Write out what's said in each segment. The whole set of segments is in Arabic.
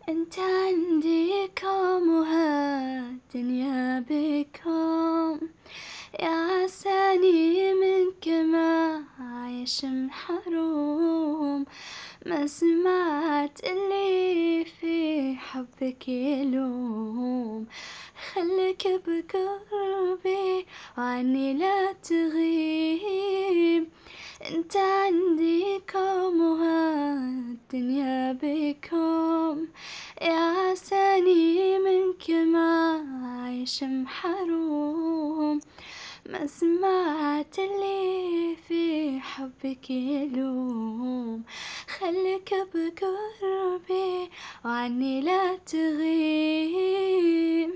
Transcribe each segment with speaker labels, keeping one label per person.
Speaker 1: انت عندكم وهالدنيا بكم، يا عساني منك ما عايش محروم. ما سمعت اللي في حبك يلوم، خليك بقربي وعني لا تغيب. انت عندكم وهالدنيا بكم، يا عساني منك ما عايش محروم. ما سمعت اللي في حبك يلوم، خليك بقربي وعني لا تغيب.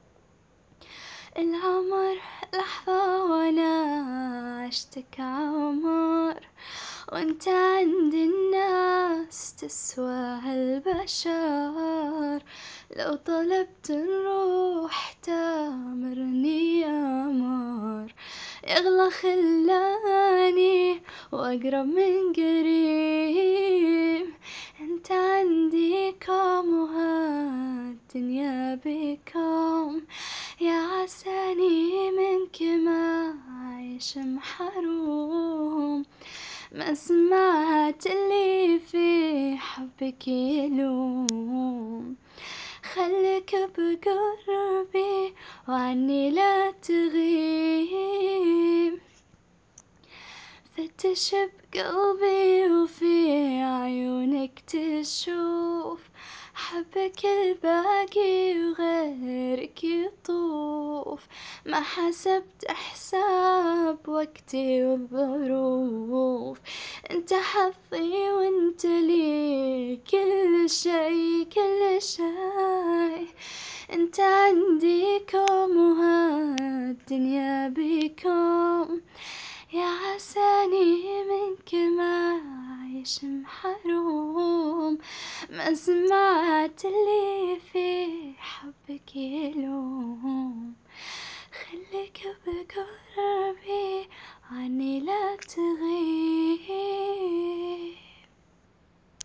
Speaker 1: العمر لحظة وانا عشتك عمر، وانت عند الناس تسوى هالبشر. لو طلبت الروح تامرني أمر، يغلى خلاني وأقرب من قريب. انت عندكم وهالدنيا بكم، يا عساني منك ما عايش محروم. ما سمعت اللي في حبك يلوم، خليك بقربي وعني لا تغيب. فتش بقلبي وفي عيونك تشوف، حبك الباقي وغيرك يطوف. ما حسبت حساب وقتي والظروف، انت حظي وانت لي كل شي كل شي. انت عندكم وهالدنيا بكم، يا عساني منك ما عايش محروم. ما سمعت اللي في حبك يلوم، خليك بقربي عني لا تغيب.